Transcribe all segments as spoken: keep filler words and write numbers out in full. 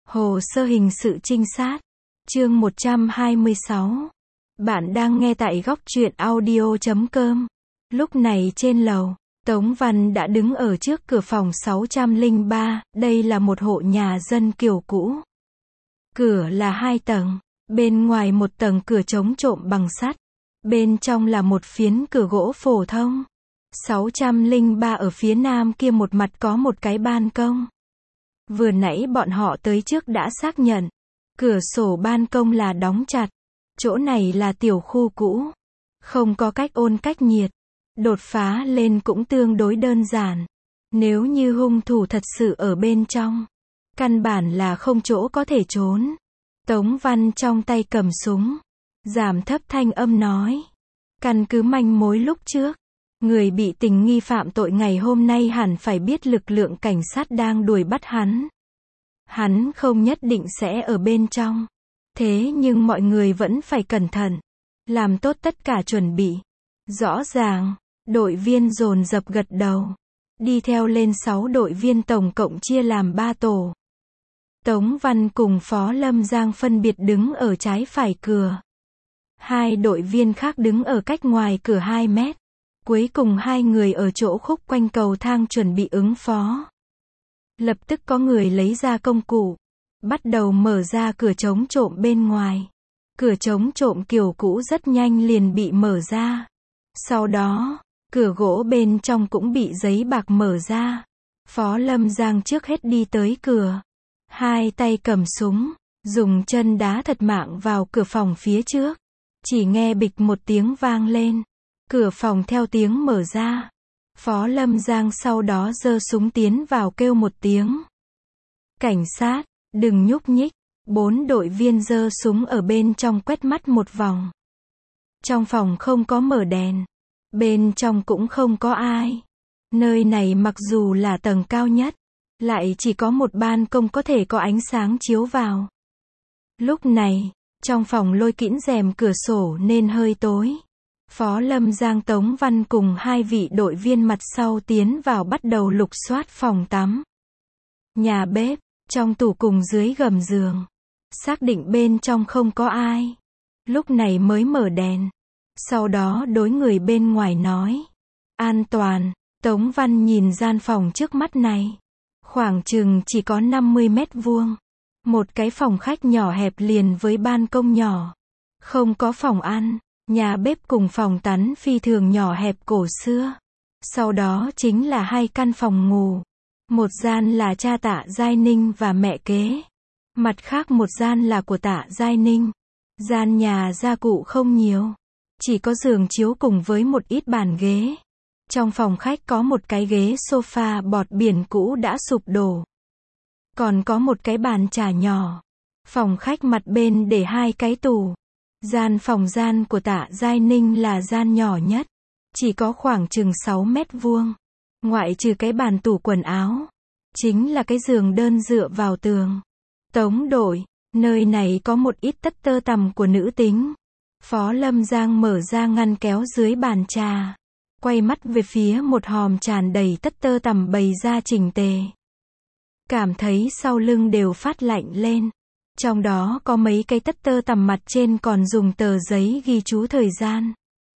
Hồ sơ hình sự trinh sát. Chương một trăm hai mươi sáu. Bạn đang nghe tại góc truyện audio chấm com. Lúc này trên lầu, Tống Văn đã đứng ở trước cửa phòng sáu trăm lẻ ba, đây là một hộ nhà dân kiểu cũ. Cửa là hai tầng, bên ngoài một tầng cửa chống trộm bằng sắt, bên trong là một phiến cửa gỗ phổ thông. sáu trăm lẻ ba ở phía nam kia một mặt có một cái ban công. Vừa nãy bọn họ tới trước đã xác nhận, cửa sổ ban công là đóng chặt. Chỗ này là tiểu khu cũ, không có cách ôn cách nhiệt, đột phá lên cũng tương đối đơn giản. Nếu như hung thủ thật sự ở bên trong, căn bản là không chỗ có thể trốn. Tống Văn trong tay cầm súng, giảm thấp thanh âm nói, căn cứ manh mối lúc trước, người bị tình nghi phạm tội ngày hôm nay hẳn phải biết lực lượng cảnh sát đang đuổi bắt hắn. Hắn không nhất định sẽ ở bên trong. Thế nhưng mọi người vẫn phải cẩn thận, làm tốt tất cả chuẩn bị. Rõ ràng, đội viên dồn dập gật đầu. Đi theo lên sáu đội viên tổng cộng chia làm ba tổ. Tống Văn cùng Phó Lâm Giang phân biệt đứng ở trái phải cửa. Hai đội viên khác đứng ở cách ngoài cửa hai mét. Cuối cùng hai người ở chỗ khúc quanh cầu thang chuẩn bị ứng phó. Lập tức có người lấy ra công cụ, bắt đầu mở ra cửa chống trộm bên ngoài. Cửa chống trộm kiểu cũ rất nhanh liền bị mở ra. Sau đó, cửa gỗ bên trong cũng bị giấy bạc mở ra. Phó Lâm Giang trước hết đi tới cửa, hai tay cầm súng, dùng chân đá thật mạng vào cửa phòng phía trước. Chỉ nghe bịch một tiếng vang lên, cửa phòng theo tiếng mở ra. Phó Lâm Giang sau đó giơ súng tiến vào kêu một tiếng. Cảnh sát, đừng nhúc nhích. Bốn đội viên giơ súng ở bên trong quét mắt một vòng. Trong phòng không có mở đèn, bên trong cũng không có ai. Nơi này mặc dù là tầng cao nhất, lại chỉ có một ban công có thể có ánh sáng chiếu vào. Lúc này, trong phòng lôi kĩn rèm cửa sổ nên hơi tối. Phó Lâm Giang Tống Văn cùng hai vị đội viên mặt sau tiến vào bắt đầu lục soát phòng tắm, nhà bếp, trong tủ cùng dưới gầm giường. Xác định bên trong không có ai, lúc này mới mở đèn. Sau đó đối người bên ngoài nói, an toàn. Tống Văn nhìn gian phòng trước mắt này, khoảng chừng chỉ có năm mươi mét vuông. Một cái phòng khách nhỏ hẹp liền với ban công nhỏ. Không có phòng ăn, nhà bếp cùng phòng tắm phi thường nhỏ hẹp cổ xưa. Sau đó chính là hai căn phòng ngủ. Một gian là cha Tạ Giai Ninh và mẹ kế. Mặt khác một gian là của Tạ Giai Ninh. Gian nhà gia cụ không nhiều, chỉ có giường chiếu cùng với một ít bàn ghế. Trong phòng khách có một cái ghế sofa bọt biển cũ đã sụp đổ. Còn có một cái bàn trà nhỏ. Phòng khách mặt bên để hai cái tủ. Gian phòng gian của Tạ Giai Ninh là gian nhỏ nhất, chỉ có khoảng chừng sáu mét vuông. Ngoại trừ cái bàn tủ quần áo, chính là cái giường đơn dựa vào tường. Tống đội, nơi này có một ít tất tơ tằm của nữ tính. Phó Lâm Giang mở ra ngăn kéo dưới bàn trà, quay mắt về phía một hòm tràn đầy tất tơ tằm bày ra chỉnh tề. Cảm thấy sau lưng đều phát lạnh lên. Trong đó có mấy cái tất tơ tằm mặt trên còn dùng tờ giấy ghi chú thời gian.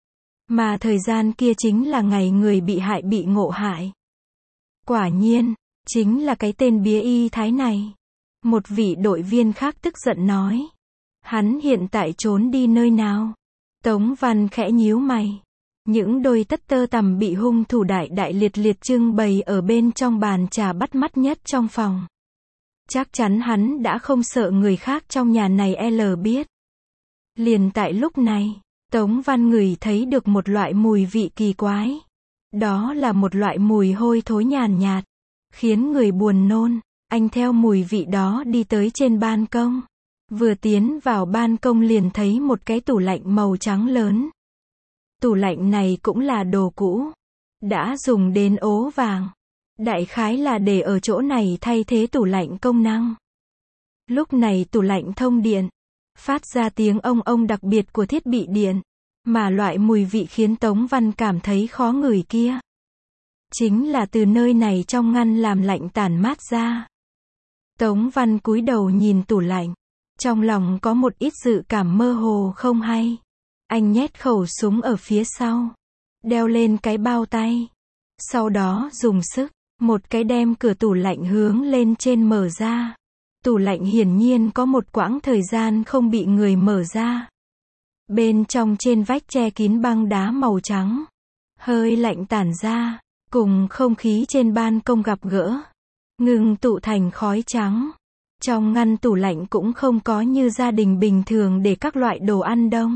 Mà thời gian kia chính là ngày người bị hại bị ngộ hại. Quả nhiên, chính là cái tên bía y thái này. Một vị đội viên khác tức giận nói, hắn hiện tại trốn đi nơi nào? Tống Văn khẽ nhíu mày. Những đôi tất tơ tằm bị hung thủ đại đại liệt liệt trưng bày ở bên trong bàn trà bắt mắt nhất trong phòng. Chắc chắn hắn đã không sợ người khác trong nhà này L biết. Liền tại lúc này, Tống Văn ngửi thấy được một loại mùi vị kỳ quái. Đó là một loại mùi hôi thối nhàn nhạt, khiến người buồn nôn. Anh theo mùi vị đó đi tới trên ban công. Vừa tiến vào ban công liền thấy một cái tủ lạnh màu trắng lớn. Tủ lạnh này cũng là đồ cũ, đã dùng đến ố vàng. Đại khái là để ở chỗ này thay thế tủ lạnh công năng. Lúc này tủ lạnh thông điện, phát ra tiếng ông ông đặc biệt của thiết bị điện. Mà loại mùi vị khiến Tống Văn cảm thấy khó ngửi kia, chính là từ nơi này trong ngăn làm lạnh tản mát ra. Tống Văn cúi đầu nhìn tủ lạnh. Trong lòng có một ít dự cảm mơ hồ không hay. Anh nhét khẩu súng ở phía sau. Đeo lên cái bao tay. Sau đó dùng sức, một cái đem cửa tủ lạnh hướng lên trên mở ra. Tủ lạnh hiển nhiên có một quãng thời gian không bị người mở ra. Bên trong trên vách che kín băng đá màu trắng. Hơi lạnh tản ra, cùng không khí trên ban công gặp gỡ. Ngừng tụ thành khói trắng. Trong ngăn tủ lạnh cũng không có như gia đình bình thường để các loại đồ ăn đông.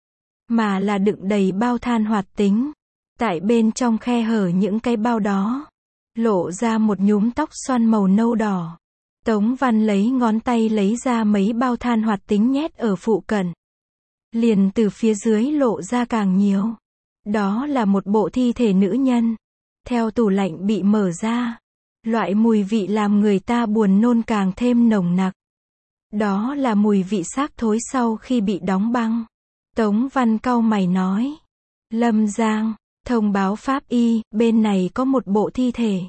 Mà là đựng đầy bao than hoạt tính. Tại bên trong khe hở những cái bao đó. Lộ ra một nhúm tóc xoăn màu nâu đỏ. Tống Văn lấy ngón tay lấy ra mấy bao than hoạt tính nhét ở phụ cận. Liền từ phía dưới lộ ra càng nhiều. Đó là một bộ thi thể nữ nhân. Theo tủ lạnh bị mở ra. Loại mùi vị làm người ta buồn nôn càng thêm nồng nặc. Đó là mùi vị xác thối sau khi bị đóng băng. Tống Văn cau mày nói. Lâm Giang, thông báo pháp y, bên này có một bộ thi thể.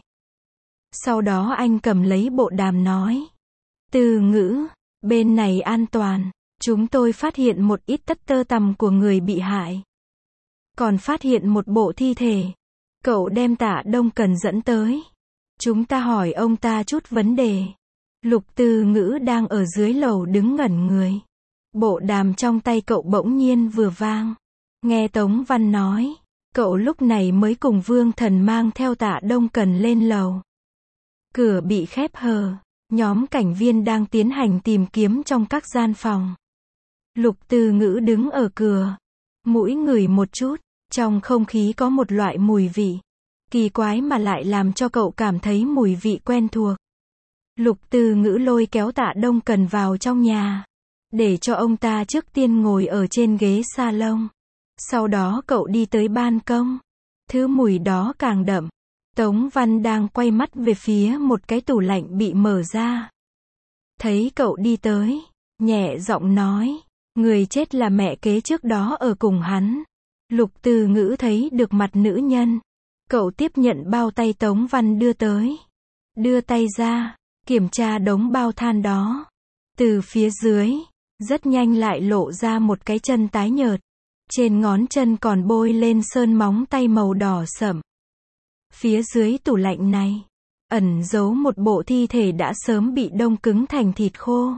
Sau đó anh cầm lấy bộ đàm nói. Từ Ngữ, bên này an toàn. Chúng tôi phát hiện một ít tất tơ tằm của người bị hại. Còn phát hiện một bộ thi thể. Cậu đem Tạ Đông Cần dẫn tới. Chúng ta hỏi ông ta chút vấn đề. Lục Từ Ngữ đang ở dưới lầu đứng ngẩn người. Bộ đàm trong tay cậu bỗng nhiên vừa vang. Nghe Tống Văn nói. Cậu lúc này mới cùng Vương Thần mang theo Tạ Đông Cần lên lầu. Cửa bị khép hờ. Nhóm cảnh viên đang tiến hành tìm kiếm trong các gian phòng. Lục Từ Ngữ đứng ở cửa. Mũi ngửi một chút. Trong không khí có một loại mùi vị. Kỳ quái mà lại làm cho cậu cảm thấy mùi vị quen thuộc. Lục Từ Ngữ lôi kéo Tạ Đông Cần vào trong nhà. Để cho ông ta trước tiên ngồi ở trên ghế salon. Sau đó cậu đi tới ban công. Thứ mùi đó càng đậm. Tống Văn đang quay mắt về phía một cái tủ lạnh bị mở ra. Thấy cậu đi tới. Nhẹ giọng nói. Người chết là mẹ kế trước đó ở cùng hắn. Lục Từ Ngữ thấy được mặt nữ nhân. Cậu tiếp nhận bao tay Tống Văn đưa tới. Đưa tay ra. Kiểm tra đống bao than đó. Từ phía dưới. Rất nhanh lại lộ ra một cái chân tái nhợt. Trên ngón chân còn bôi lên sơn móng tay màu đỏ sẫm. Phía dưới tủ lạnh này. Ẩn giấu một bộ thi thể đã sớm bị đông cứng thành thịt khô.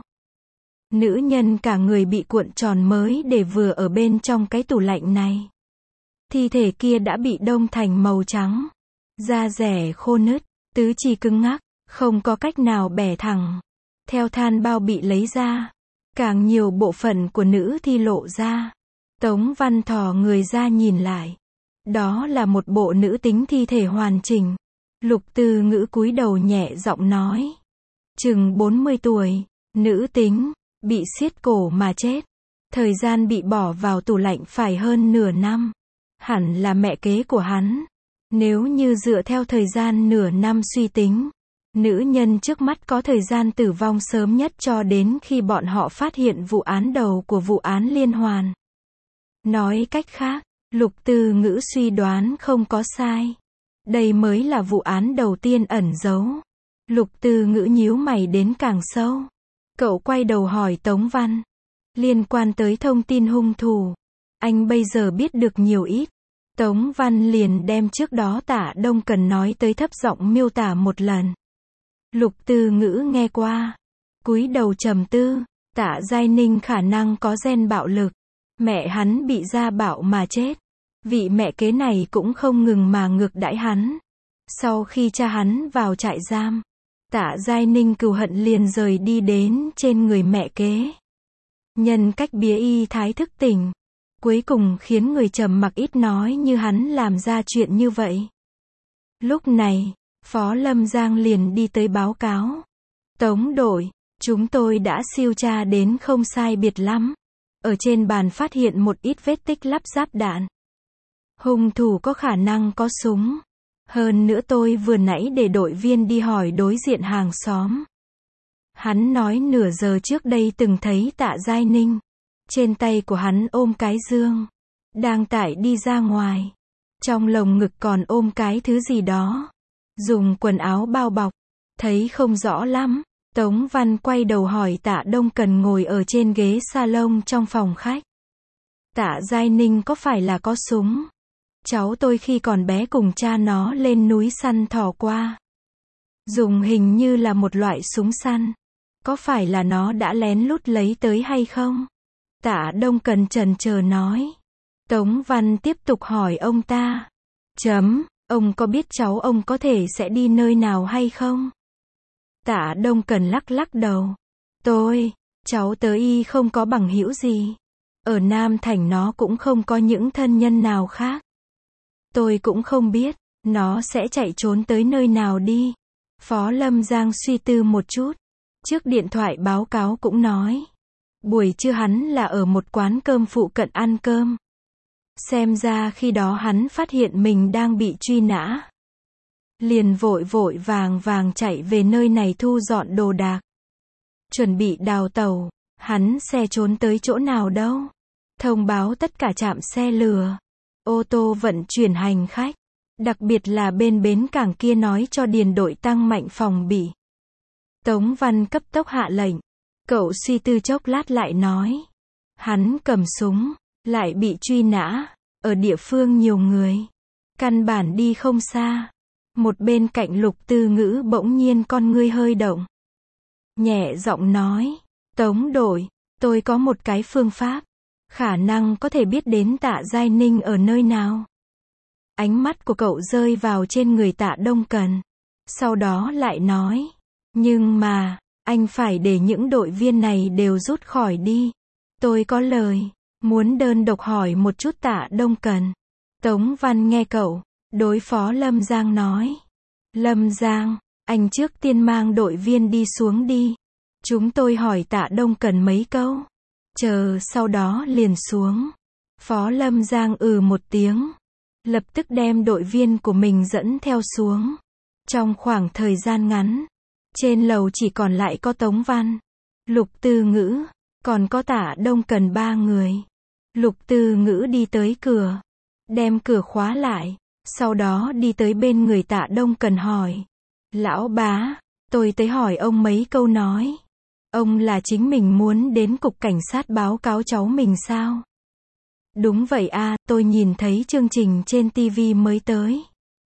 Nữ nhân cả người bị cuộn tròn mới để vừa ở bên trong cái tủ lạnh này. Thi thể kia đã bị đông thành màu trắng. Da rẻ khô nứt. Tứ chi cứng ngắc. Không có cách nào bẻ thẳng. Theo than bao bị lấy ra. Càng nhiều bộ phận của nữ thi lộ ra. Tống Văn thò người ra nhìn lại. Đó là một bộ nữ tính thi thể hoàn chỉnh. Lục Từ Ngữ cúi đầu nhẹ giọng nói. Chừng bốn mươi tuổi. Nữ tính. Bị siết cổ mà chết. Thời gian bị bỏ vào tủ lạnh phải hơn nửa năm. Hẳn là mẹ kế của hắn. Nếu như dựa theo thời gian nửa năm suy tính. Nữ nhân trước mắt có thời gian tử vong sớm nhất cho đến khi bọn họ phát hiện vụ án đầu của vụ án liên hoàn. Nói cách khác, Lục Từ Ngữ suy đoán không có sai. Đây mới là vụ án đầu tiên ẩn giấu. Lục Từ Ngữ nhíu mày đến càng sâu. Cậu quay đầu hỏi Tống Văn. Liên quan tới thông tin hung thủ. Anh bây giờ biết được nhiều ít. Tống Văn liền đem trước đó Tạ Đông Cần nói tới thấp giọng miêu tả một lần. Lục Từ Ngữ nghe qua. Cúi đầu trầm tư. Tạ Giai Ninh khả năng có gen bạo lực. Mẹ hắn bị gia bạo mà chết. Vị mẹ kế này cũng không ngừng mà ngược đãi hắn. Sau khi cha hắn vào trại giam. Tạ Giai Ninh cừu hận liền rời đi đến trên người mẹ kế. Nhân cách bía y thái thức tỉnh. Cuối cùng khiến người trầm mặc ít nói như hắn làm ra chuyện như vậy. Lúc này, Phó Lâm Giang liền đi tới báo cáo. Tống đội, chúng tôi đã siêu tra đến không sai biệt lắm. Ở trên bàn phát hiện một ít vết tích lắp ráp đạn. Hung thủ có khả năng có súng. Hơn nữa tôi vừa nãy để đội viên đi hỏi đối diện hàng xóm. Hắn nói nửa giờ trước đây từng thấy Tạ Giai Ninh. Trên tay của hắn ôm cái dương. Đang tải đi ra ngoài. Trong lồng ngực còn ôm cái thứ gì đó. Dùng quần áo bao bọc. Thấy không rõ lắm. Tống Văn quay đầu hỏi Tạ Đông Cần ngồi ở trên ghế salon trong phòng khách. Tạ Giai Ninh có phải là có súng? Cháu tôi khi còn bé cùng cha nó lên núi săn thỏ qua. Dùng hình như là một loại súng săn. Có phải là nó đã lén lút lấy tới hay không? Tạ Đông Cần chần chờ nói. Tống Văn tiếp tục hỏi ông ta. Chấm, ông có biết cháu ông có thể sẽ đi nơi nào hay không? Tạ Đông Cần lắc lắc đầu. Tôi, cháu tớ y không có bằng hữu gì. Ở Nam Thành nó cũng không có những thân nhân nào khác. Tôi cũng không biết, nó sẽ chạy trốn tới nơi nào đi. Phó Lâm Giang suy tư một chút. Trước điện thoại báo cáo cũng nói. Buổi trưa hắn là ở một quán cơm phụ cận ăn cơm. Xem ra khi đó hắn phát hiện mình đang bị truy nã. Liền vội vội vàng vàng chạy về nơi này thu dọn đồ đạc. Chuẩn bị đào tàu, hắn xe trốn tới chỗ nào đâu. Thông báo tất cả trạm xe lửa, ô tô vận chuyển hành khách. Đặc biệt là bên bến cảng kia nói cho điền đội tăng mạnh phòng bị. Tống Văn cấp tốc hạ lệnh. Cậu suy tư chốc lát lại nói. Hắn cầm súng, lại bị truy nã, ở địa phương nhiều người. Căn bản đi không xa. Một bên cạnh Lục Tư Ngữ bỗng nhiên con ngươi hơi động. Nhẹ giọng nói. Tống đội, tôi có một cái phương pháp. Khả năng có thể biết đến Tạ Giai Ninh ở nơi nào. Ánh mắt của cậu rơi vào trên người Tạ Đông Cần. Sau đó lại nói. Nhưng mà, anh phải để những đội viên này đều rút khỏi đi. Tôi có lời, muốn đơn độc hỏi một chút Tạ Đông Cần. Tống Văn nghe cậu, đối phó Lâm Giang nói. Lâm Giang, anh trước tiên mang đội viên đi xuống đi. Chúng tôi hỏi Tạ Đông Cần mấy câu. Chờ sau đó liền xuống. Phó Lâm Giang ừ một tiếng. Lập tức đem đội viên của mình dẫn theo xuống. Trong khoảng thời gian ngắn, trên lầu chỉ còn lại có Tống Văn, Lục Tư Ngữ, còn có Tạ Đông Cần ba người. Lục Tư Ngữ đi tới cửa, đem cửa khóa lại, sau đó đi tới bên người Tạ Đông Cần hỏi. Lão bá, tôi tới hỏi ông mấy câu nói. Ông là chính mình muốn đến cục cảnh sát báo cáo cháu mình sao? Đúng vậy a, tôi nhìn thấy chương trình trên ti vi mới tới.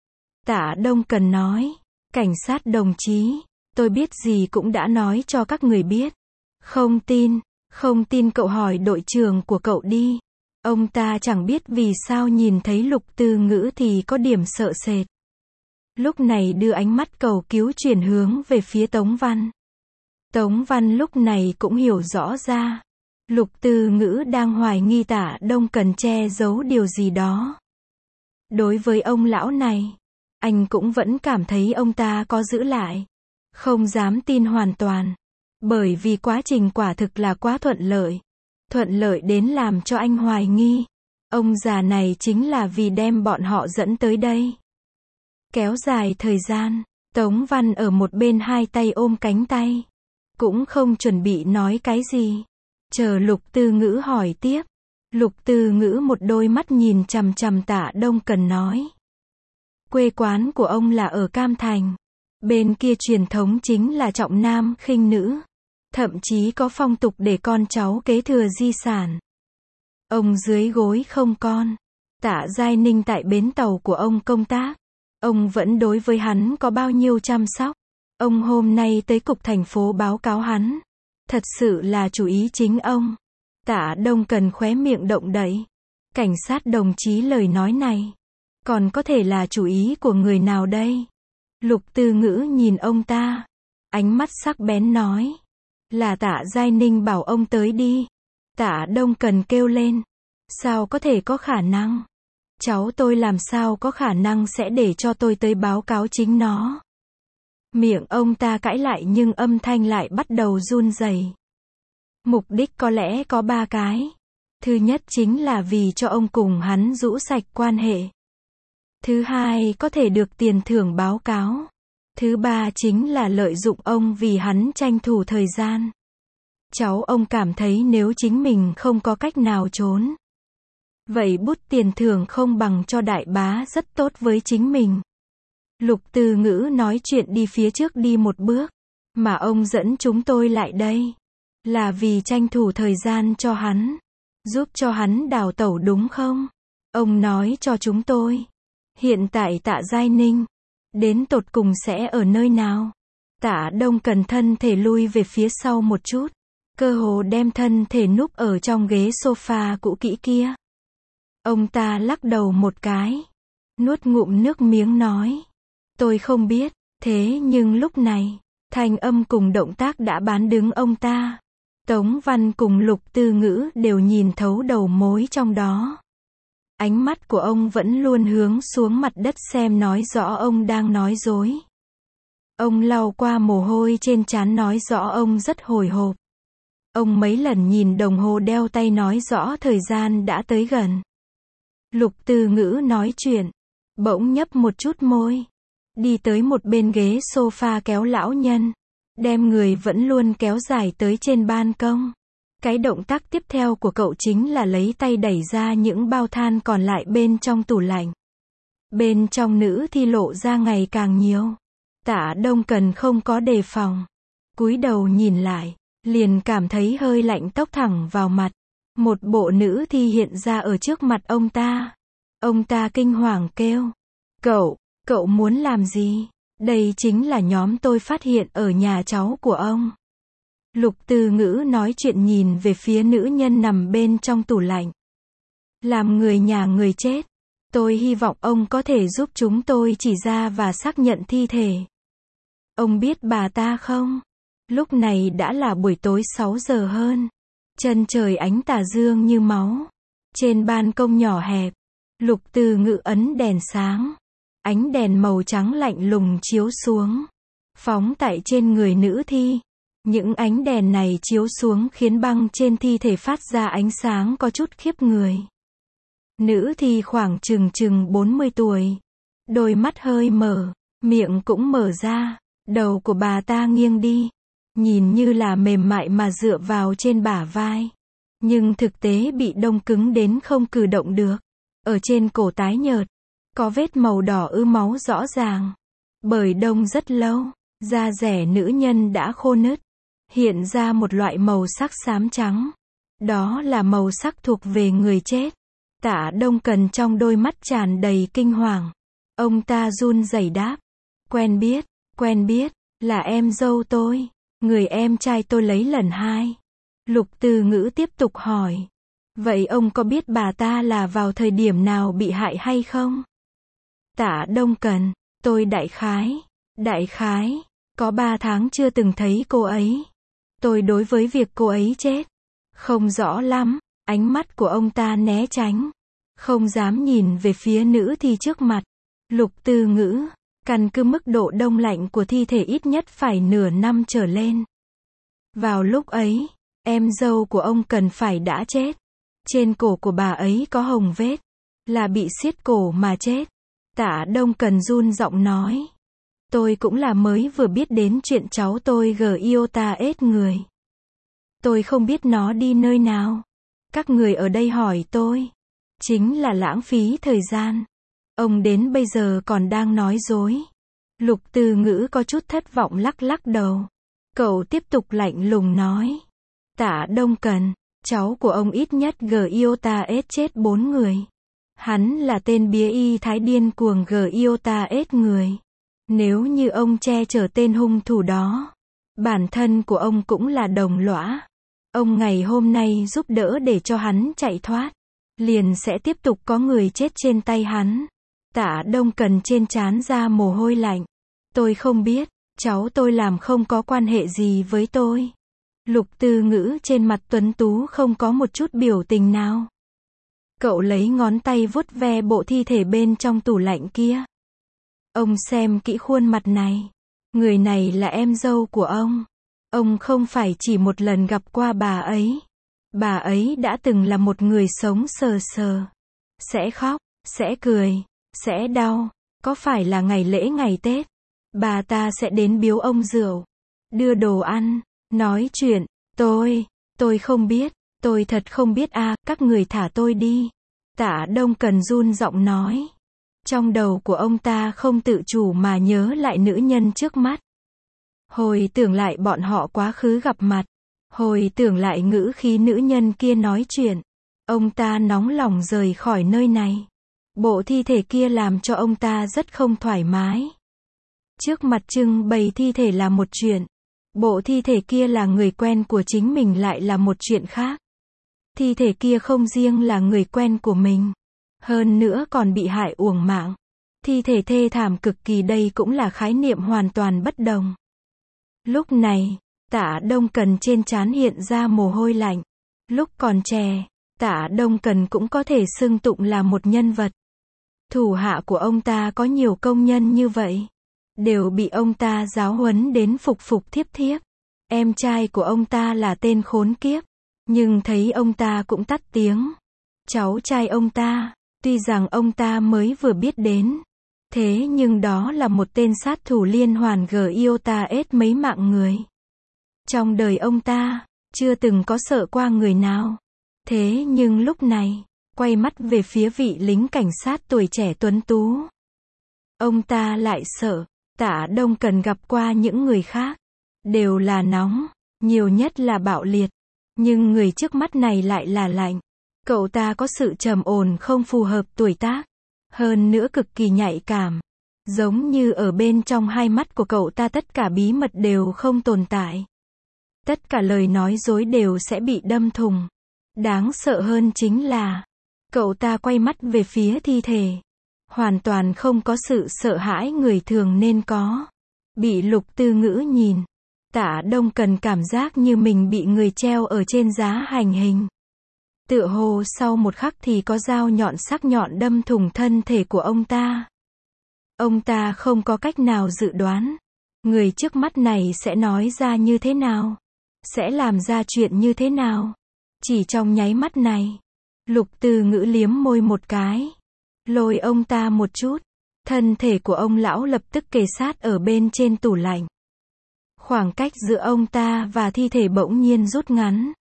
Tạ Đông Cần nói. Cảnh sát đồng chí, tôi biết gì cũng đã nói cho các người biết. Không tin, không tin cậu hỏi đội trưởng của cậu đi. Ông ta chẳng biết vì sao nhìn thấy Lục Tư Ngữ thì có điểm sợ sệt. Lúc này đưa ánh mắt cầu cứu chuyển hướng về phía Tống Văn. Tống Văn lúc này cũng hiểu rõ ra. Lục Tư Ngữ đang hoài nghi Tạ Đông Cần che giấu điều gì đó. Đối với ông lão này, anh cũng vẫn cảm thấy ông ta có giữ lại. Không dám tin hoàn toàn. Bởi vì quá trình quả thực là quá thuận lợi. Thuận lợi đến làm cho anh hoài nghi. Ông già này chính là vì đem bọn họ dẫn tới đây. Kéo dài thời gian, Tống Văn ở một bên hai tay ôm cánh tay. Cũng không chuẩn bị nói cái gì. Chờ Lục Tư Ngữ hỏi tiếp. Lục Tư Ngữ một đôi mắt nhìn chằm chằm Tạ Đông Cần nói. Quê quán của ông là ở Cam Thành. Bên kia truyền thống chính là trọng nam khinh nữ. Thậm chí có phong tục để con cháu kế thừa di sản. Ông dưới gối không con. Tạ Giai Ninh tại bến tàu của ông công tác. Ông vẫn đối với hắn có bao nhiêu chăm sóc. Ông hôm nay tới cục thành phố báo cáo hắn. Thật sự là chủ ý chính ông. Tạ Đông Cần khóe miệng động đậy. Cảnh sát đồng chí lời nói này. Còn có thể là chủ ý của người nào đây? Lục Tư Ngữ nhìn ông ta. Ánh mắt sắc bén nói. Là Tạ Giai Ninh bảo ông tới đi. Tạ Đông Cần kêu lên. Sao có thể có khả năng? Cháu tôi làm sao có khả năng sẽ để cho tôi tới báo cáo chính nó? Miệng ông ta cãi lại nhưng âm thanh lại bắt đầu run rẩy. Mục đích có lẽ có ba cái. Thứ nhất chính là vì cho ông cùng hắn rũ sạch quan hệ. Thứ hai có thể được tiền thưởng báo cáo. Thứ ba chính là lợi dụng ông vì hắn tranh thủ thời gian. Cháu ông cảm thấy nếu chính mình không có cách nào trốn. Vậy bút tiền thưởng không bằng cho đại bá rất tốt với chính mình. Lục Tư Ngữ nói chuyện đi phía trước đi một bước. Mà ông dẫn chúng tôi lại đây, là vì tranh thủ thời gian cho hắn, giúp cho hắn đào tẩu đúng không? Ông nói cho chúng tôi, hiện tại Tạ Giai Ninh, đến tột cùng sẽ ở nơi nào? Tạ Đông Cần thân thể lui về phía sau một chút, cơ hồ đem thân thể núp ở trong ghế sofa cũ kỹ kia. Ông ta lắc đầu một cái, nuốt ngụm nước miếng nói, tôi không biết, thế nhưng lúc này, thanh âm cùng động tác đã bán đứng ông ta. Tống Văn cùng Lục Tư Ngữ đều nhìn thấu đầu mối trong đó. Ánh mắt của ông vẫn luôn hướng xuống mặt đất xem nói rõ ông đang nói dối. Ông lau qua mồ hôi trên trán nói rõ ông rất hồi hộp. Ông mấy lần nhìn đồng hồ đeo tay nói rõ thời gian đã tới gần. Lục Tư Ngữ nói chuyện, bỗng nhấp một chút môi, đi tới một bên ghế sofa kéo lão nhân, đem người vẫn luôn kéo dài tới trên ban công. Cái động tác tiếp theo của cậu chính là lấy tay đẩy ra những bao than còn lại bên trong tủ lạnh. Bên trong nữ thi lộ ra ngày càng nhiều. Tạ Đông Cần không có đề phòng, cúi đầu nhìn lại, liền cảm thấy hơi lạnh tốc thẳng vào mặt. Một bộ nữ thi hiện ra ở trước mặt ông ta. Ông ta kinh hoàng kêu, cậu, cậu muốn làm gì? Đây chính là nhóm tôi phát hiện ở nhà cháu của ông. Lục Tư Ngữ nói chuyện nhìn về phía nữ nhân nằm bên trong tủ lạnh. Làm người nhà người chết, tôi hy vọng ông có thể giúp chúng tôi chỉ ra và xác nhận thi thể. Ông biết bà ta không? Lúc này đã là buổi tối sáu giờ hơn. Chân trời ánh tà dương như máu. Trên ban công nhỏ hẹp, Lục Tư Ngữ ấn đèn sáng. Ánh đèn màu trắng lạnh lùng chiếu xuống, phóng tại trên người nữ thi. Những ánh đèn này chiếu xuống khiến băng trên thi thể phát ra ánh sáng có chút khiếp người. Nữ thi khoảng chừng chừng bốn mươi tuổi. Đôi mắt hơi mở, miệng cũng mở ra, đầu của bà ta nghiêng đi, nhìn như là mềm mại mà dựa vào trên bả vai. Nhưng thực tế bị đông cứng đến không cử động được. Ở trên cổ tái nhợt, có vết màu đỏ ứ máu rõ ràng. Bởi đông rất lâu, da dẻ nữ nhân đã khô nứt, hiện ra một loại màu sắc xám trắng. Đó là màu sắc thuộc về người chết. Tạ Đông Cần trong đôi mắt tràn đầy kinh hoàng. Ông ta run rẩy đáp, quen biết, quen biết, là em dâu tôi, người em trai tôi lấy lần hai. Lục Tư Ngữ tiếp tục hỏi, vậy ông có biết bà ta là vào thời điểm nào bị hại hay không? Tạ Đông Cần, tôi đại khái, đại khái, có ba tháng chưa từng thấy cô ấy. Tôi đối với việc cô ấy chết, không rõ lắm. Ánh mắt của ông ta né tránh, không dám nhìn về phía nữ thi trước mặt. Lục Tư Ngữ, căn cứ mức độ đông lạnh của thi thể ít nhất phải nửa năm trở lên. Vào lúc ấy, em dâu của ông cần phải đã chết. Trên cổ của bà ấy có hồng vết, là bị siết cổ mà chết. Tạ Đông Cần run giọng nói, tôi cũng là mới vừa biết đến chuyện cháu tôi Giota ết người. Tôi không biết nó đi nơi nào. Các người ở đây hỏi tôi, chính là lãng phí thời gian. Ông đến bây giờ còn đang nói dối. Lục Tư Ngữ có chút thất vọng lắc lắc đầu. Cậu tiếp tục lạnh lùng nói, Tạ Đông Cần, cháu của ông ít nhất Giota ết chết bốn người. Hắn là tên bía y thái điên cuồng Giota ết người. Nếu như ông che chở tên hung thủ đó, bản thân của ông cũng là đồng lõa. Ông ngày hôm nay giúp đỡ để cho hắn chạy thoát, liền sẽ tiếp tục có người chết trên tay hắn. Tạ Đông Cần trên trán ra mồ hôi lạnh. Tôi không biết, cháu tôi làm không có quan hệ gì với tôi. Lục Tư Ngữ trên mặt tuấn tú không có một chút biểu tình nào. Cậu lấy ngón tay vuốt ve bộ thi thể bên trong tủ lạnh kia. Ông xem kỹ khuôn mặt này. Người này là em dâu của ông. Ông không phải chỉ một lần gặp qua bà ấy. Bà ấy đã từng là một người sống sờ sờ. Sẽ khóc, sẽ cười, sẽ đau. Có phải là ngày lễ ngày Tết, bà ta sẽ đến biếu ông rượu, đưa đồ ăn, nói chuyện. Tôi, tôi không biết, tôi thật không biết a, à, các người thả tôi đi. Tạ Đông Cần run giọng nói. Trong đầu của ông ta không tự chủ mà nhớ lại nữ nhân trước mắt. Hồi tưởng lại bọn họ quá khứ gặp mặt. Hồi tưởng lại ngữ khí nữ nhân kia nói chuyện. Ông ta nóng lòng rời khỏi nơi này. Bộ thi thể kia làm cho ông ta rất không thoải mái. Trước mặt trưng bày thi thể là một chuyện. Bộ thi thể kia là người quen của chính mình lại là một chuyện khác. Thi thể kia không riêng là người quen của mình. Hơn nữa còn bị hại uổng mạng. Thi thể thê thảm cực kỳ, đây cũng là khái niệm hoàn toàn bất đồng. Lúc này, Tạ Đông Cần trên trán hiện ra mồ hôi lạnh. Lúc còn trẻ, Tạ Đông Cần cũng có thể xưng tụng là một nhân vật. Thủ hạ của ông ta có nhiều công nhân như vậy. Đều bị ông ta giáo huấn đến phục phục thiếp thiếp. Em trai của ông ta là tên khốn kiếp. Nhưng thấy ông ta cũng tắt tiếng. Cháu trai ông ta, tuy rằng ông ta mới vừa biết đến. Thế nhưng đó là một tên sát thủ liên hoàn G I O T A S mấy mạng người. Trong đời ông ta, chưa từng có sợ qua người nào. Thế nhưng lúc này, quay mắt về phía vị lính cảnh sát tuổi trẻ tuấn tú. Ông ta lại sợ. Tạ Đông Cần gặp qua những người khác. Đều là nóng, nhiều nhất là bạo liệt. Nhưng người trước mắt này lại là lạnh. Cậu ta có sự trầm ổn không phù hợp tuổi tác. Hơn nữa cực kỳ nhạy cảm. Giống như ở bên trong hai mắt của cậu ta tất cả bí mật đều không tồn tại. Tất cả lời nói dối đều sẽ bị đâm thùng. Đáng sợ hơn chính là, cậu ta quay mắt về phía thi thể. Hoàn toàn không có sự sợ hãi người thường nên có. Bị Lục Tư Ngữ nhìn. Tạ Đông Cần cảm giác như mình bị người treo ở trên giá hành hình. Tựa hồ sau một khắc thì có dao nhọn sắc nhọn đâm thủng thân thể của ông ta. Ông ta không có cách nào dự đoán. Người trước mắt này sẽ nói ra như thế nào? Sẽ làm ra chuyện như thế nào? Chỉ trong nháy mắt này. Lục Tư Ngữ liếm môi một cái. Lôi ông ta một chút. Thân thể của ông lão lập tức kề sát ở bên trên tủ lạnh. Khoảng cách giữa ông ta và thi thể bỗng nhiên rút ngắn.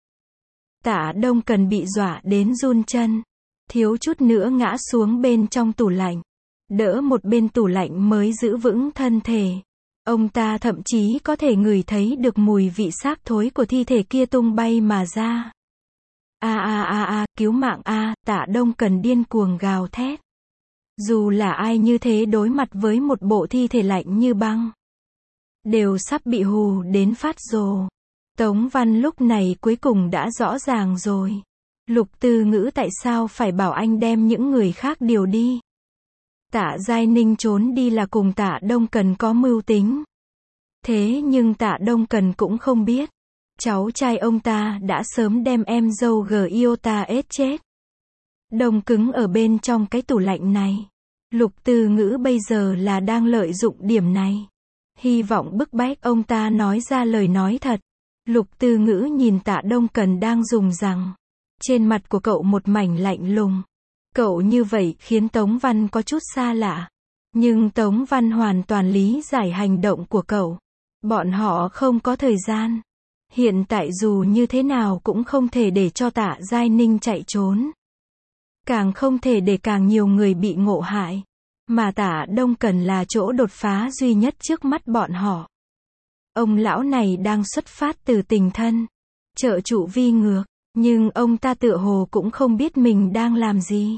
Tạ Đông Cần bị dọa đến run chân. Thiếu chút nữa ngã xuống bên trong tủ lạnh. Đỡ một bên tủ lạnh mới giữ vững thân thể. Ông ta thậm chí có thể ngửi thấy được mùi vị xác thối của thi thể kia tung bay mà ra. A a a a, cứu mạng a, Tạ Đông Cần điên cuồng gào thét. Dù là ai như thế đối mặt với một bộ thi thể lạnh như băng, đều sắp bị hù đến phát rồ. Tống Văn lúc này cuối cùng đã rõ ràng rồi. Lục Tư Ngữ tại sao phải bảo anh đem những người khác điều đi? Tạ Giai Ninh trốn đi là cùng Tạ Đông Cần có mưu tính. Thế nhưng Tạ Đông Cần cũng không biết. Cháu trai ông ta đã sớm đem em dâu G I O T A S chết. Đông cứng ở bên trong cái tủ lạnh này. Lục Tư Ngữ bây giờ là đang lợi dụng điểm này. Hy vọng bức bách ông ta nói ra lời nói thật. Lục Tư Ngữ nhìn Tạ Đông Cần đang dùng rằng. Trên mặt của cậu một mảnh lạnh lùng. Cậu như vậy khiến Tống Văn có chút xa lạ. Nhưng Tống Văn hoàn toàn lý giải hành động của cậu. Bọn họ không có thời gian. Hiện tại dù như thế nào cũng không thể để cho Tạ Giai Ninh chạy trốn. Càng không thể để càng nhiều người bị ngộ hại. Mà Tạ Đông Cần là chỗ đột phá duy nhất trước mắt bọn họ. Ông lão này đang xuất phát từ tình thân. Trợ trụ vi ngược. Nhưng ông ta tựa hồ cũng không biết mình đang làm gì.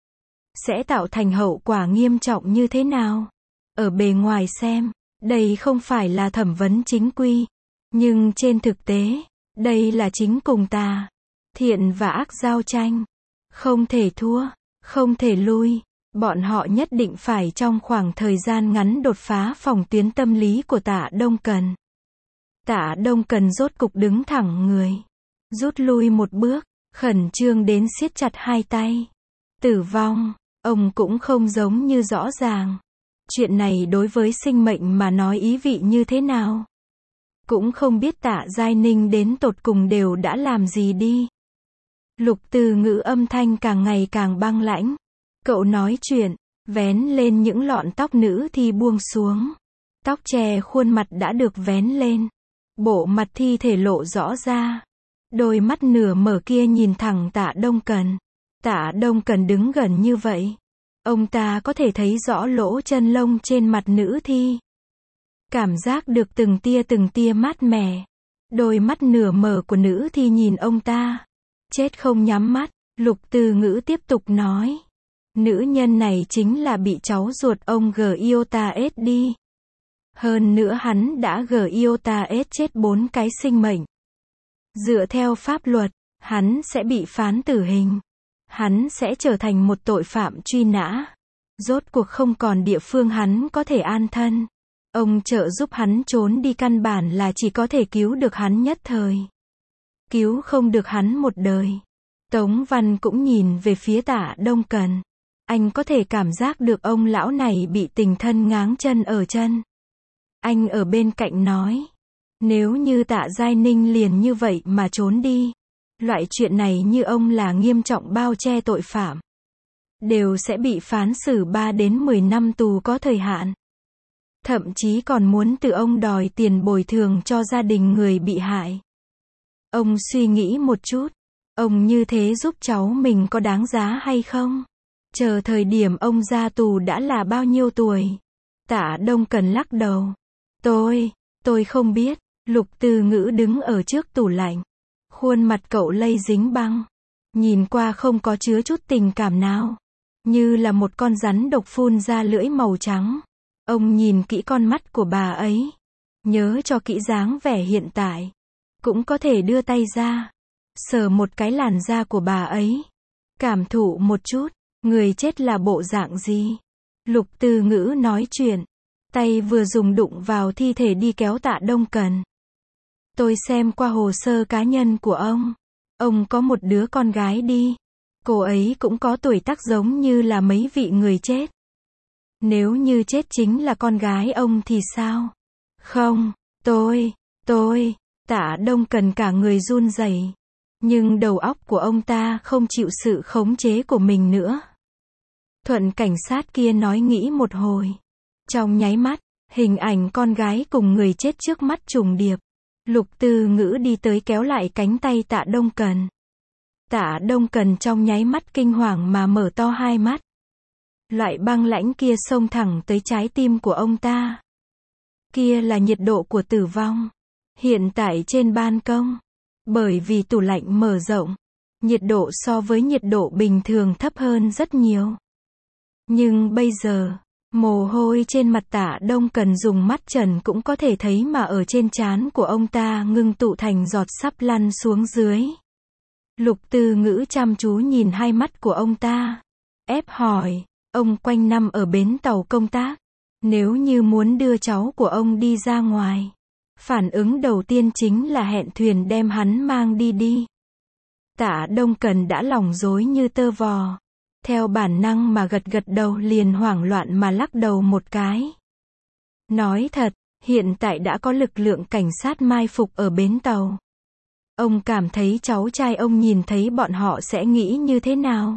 Sẽ tạo thành hậu quả nghiêm trọng như thế nào? Ở bề ngoài xem, đây không phải là thẩm vấn chính quy. Nhưng trên thực tế, đây là chính cùng tà. Thiện và ác giao tranh. Không thể thua, không thể lui. Bọn họ nhất định phải trong khoảng thời gian ngắn đột phá phòng tuyến tâm lý của Tạ Đông Cần. Tạ Đông Cần rốt cục đứng thẳng người. Rút lui một bước, khẩn trương đến siết chặt hai tay. Tử vong, ông cũng không giống như rõ ràng. Chuyện này đối với sinh mệnh mà nói ý vị như thế nào? Cũng không biết Tạ Giai Ninh đến tột cùng đều đã làm gì đi. Lục Tư Ngữ âm thanh càng ngày càng băng lãnh. Cậu nói chuyện, vén lên những lọn tóc nữ thi buông xuống. Tóc che khuôn mặt đã được vén lên. Bộ mặt thi thể lộ rõ ra. Đôi mắt nửa mở kia nhìn thẳng Tạ Đông Cần. Tạ Đông Cần đứng gần như vậy. Ông ta có thể thấy rõ lỗ chân lông trên mặt nữ thi. cảm giác được từng tia từng tia mát mẻ. Đôi mắt nửa mở của nữ thi nhìn ông ta. Chết không nhắm mắt, Lục Từ Ngữ tiếp tục nói. Nữ nhân này chính là bị cháu ruột ông G. Iota S đi. Hơn nữa hắn đã G. Iota S chết bốn cái sinh mệnh. Dựa theo pháp luật, hắn sẽ bị phán tử hình. Hắn sẽ trở thành một tội phạm truy nã. Rốt cuộc không còn địa phương hắn có thể an thân. Ông trợ giúp hắn trốn đi căn bản là chỉ có thể cứu được hắn nhất thời. Cứu không được hắn một đời. Tống Văn cũng nhìn về phía Tạ Đông Cần. Anh có thể cảm giác được ông lão này bị tình thân ngáng chân ở chân. Anh ở bên cạnh nói. Nếu như Tạ Giai Ninh liền như vậy mà trốn đi. Loại chuyện này như ông là nghiêm trọng bao che tội phạm. Đều sẽ bị phán xử ba đến mười năm tù có thời hạn. Thậm chí còn muốn từ ông đòi tiền bồi thường cho gia đình người bị hại. Ông suy nghĩ một chút. Ông như thế giúp cháu mình có đáng giá hay không? Chờ thời điểm ông ra tù đã là bao nhiêu tuổi? Tạ Đông Cần lắc đầu. Tôi, tôi không biết. Lục Từ Ngữ đứng ở trước tủ lạnh. Khuôn mặt cậu lây dính băng. Nhìn qua không có chứa chút tình cảm nào. Như là một con rắn độc phun ra lưỡi màu trắng. Ông nhìn kỹ con mắt của bà ấy. Nhớ cho kỹ dáng vẻ hiện tại. Cũng có thể đưa tay ra. Sờ một cái làn da của bà ấy. Cảm thụ một chút. Người chết là bộ dạng gì? Lục Từ Ngữ nói chuyện. Tay vừa dùng đụng vào thi thể đi kéo Tạ Đông Cần. Tôi xem qua hồ sơ cá nhân của ông. Ông có một đứa con gái đi. Cô ấy cũng có tuổi tác giống như là mấy vị người chết. Nếu như chết chính là con gái ông thì sao? Không, tôi, tôi, Tạ Đông Cần cả người run rẩy. Nhưng đầu óc của ông ta không chịu sự khống chế của mình nữa. Thuận cảnh sát kia nói nghĩ một hồi. Trong nháy mắt, hình ảnh con gái cùng người chết trước mắt trùng điệp. Lục Từ Ngữ đi tới kéo lại cánh tay Tạ Đông Cần. Tạ Đông Cần trong nháy mắt kinh hoàng mà mở to hai mắt. Loại băng lãnh kia xông thẳng tới trái tim của ông ta. Kia là nhiệt độ của tử vong. Hiện tại trên ban công, bởi vì tủ lạnh mở rộng, nhiệt độ so với nhiệt độ bình thường thấp hơn rất nhiều. Nhưng bây giờ, mồ hôi trên mặt Tạ Đông Cần dùng mắt trần cũng có thể thấy mà ở trên trán của ông ta ngưng tụ thành giọt sắp lăn xuống dưới. Lục Từ Ngữ chăm chú nhìn hai mắt của ông ta. Ép hỏi, ông quanh năm ở bến tàu công tác. Nếu như muốn đưa cháu của ông đi ra ngoài. Phản ứng đầu tiên chính là hẹn thuyền đem hắn mang đi đi. Tạ Đông Cần đã lòng rối như tơ vò. Theo bản năng mà gật gật đầu liền hoảng loạn mà lắc đầu một cái. Nói thật, hiện tại đã có lực lượng cảnh sát mai phục ở bến tàu. Ông cảm thấy cháu trai ông nhìn thấy bọn họ sẽ nghĩ như thế nào?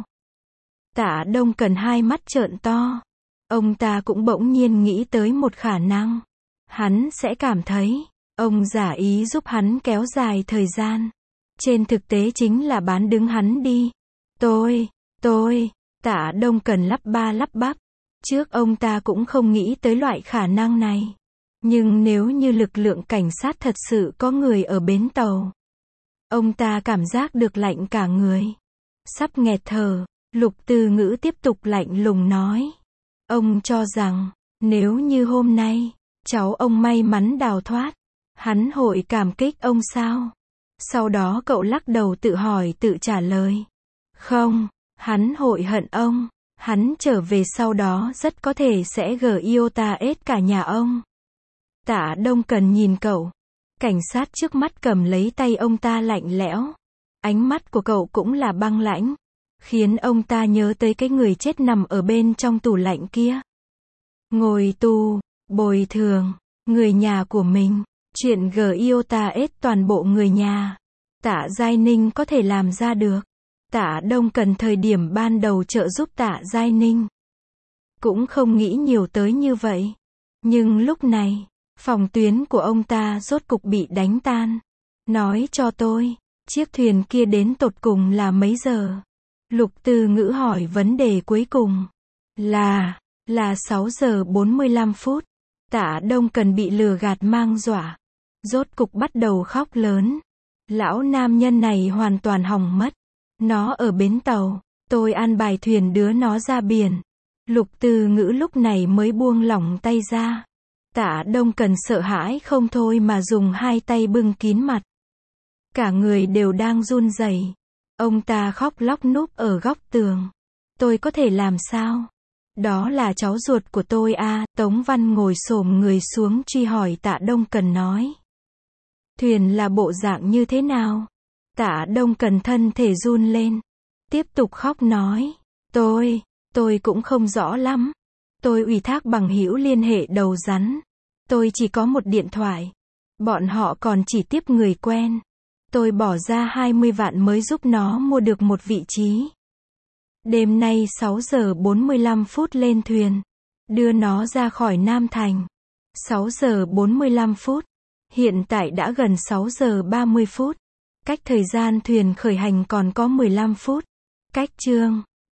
Tạ Đông Cần hai mắt trợn to. Ông ta cũng bỗng nhiên nghĩ tới một khả năng. Hắn sẽ cảm thấy, ông giả ý giúp hắn kéo dài thời gian. Trên thực tế chính là bán đứng hắn đi. Tôi, tôi, Tạ Đông Cần lắp ba lắp bắp. Trước ông ta cũng không nghĩ tới loại khả năng này. Nhưng nếu như lực lượng cảnh sát thật sự có người ở bến tàu. Ông ta cảm giác được lạnh cả người. Sắp nghẹt thở, Lục Từ Ngữ tiếp tục lạnh lùng nói. Ông cho rằng, nếu như hôm nay, cháu ông may mắn đào thoát, hắn hội cảm kích ông sao? Sau đó cậu lắc đầu tự hỏi tự trả lời. Không, hắn hội hận ông. Hắn trở về sau đó rất có thể sẽ gờ iota S cả nhà ông. Tạ Đông Cần nhìn cậu. Cảnh sát trước mắt cầm lấy tay ông ta lạnh lẽo. Ánh mắt của cậu cũng là băng lãnh. Khiến ông ta nhớ tới cái người chết nằm ở bên trong tủ lạnh kia. Ngồi tù, bồi thường, người nhà của mình. Chuyện gờ iota S toàn bộ người nhà. Tạ Giai Ninh có thể làm ra được. Tạ Đông Cần thời điểm ban đầu trợ giúp Tạ Giai Ninh. Cũng không nghĩ nhiều tới như vậy. Nhưng lúc này, phòng tuyến của ông ta rốt cục bị đánh tan. Nói cho tôi, chiếc thuyền kia đến tột cùng là mấy giờ? Lục Từ Ngữ hỏi vấn đề cuối cùng. Là, là sáu giờ bốn mươi lăm phút. Tạ Đông Cần bị lừa gạt mang dọa. Rốt cục bắt đầu khóc lớn. Lão nam nhân này hoàn toàn hỏng mất. Nó ở bến tàu. Tôi an bài thuyền đưa nó ra biển. Lục Từ Ngữ lúc này mới buông lỏng tay ra. Tạ Đông Cần sợ hãi không thôi mà dùng hai tay bưng kín mặt. Cả người đều đang run rẩy. Ông ta khóc lóc núp ở góc tường. Tôi có thể làm sao? Đó là cháu ruột của tôi à, Tống Văn ngồi xổm người xuống truy hỏi Tạ Đông Cần nói. Thuyền là bộ dạng như thế nào? Tạ Đông Cần thân thể run lên. Tiếp tục khóc nói. Tôi, tôi cũng không rõ lắm. Tôi ủy thác bằng hữu liên hệ đầu rắn. Tôi chỉ có một điện thoại. Bọn họ còn chỉ tiếp người quen. Tôi bỏ ra hai mươi vạn mới giúp nó mua được một vị trí. Đêm nay sáu giờ bốn mươi lăm phút lên thuyền. Đưa nó ra khỏi Nam Thành. sáu giờ bốn mươi lăm phút. Hiện tại đã gần sáu giờ ba mươi phút. Cách thời gian thuyền khởi hành còn có mười lăm phút. Cách chương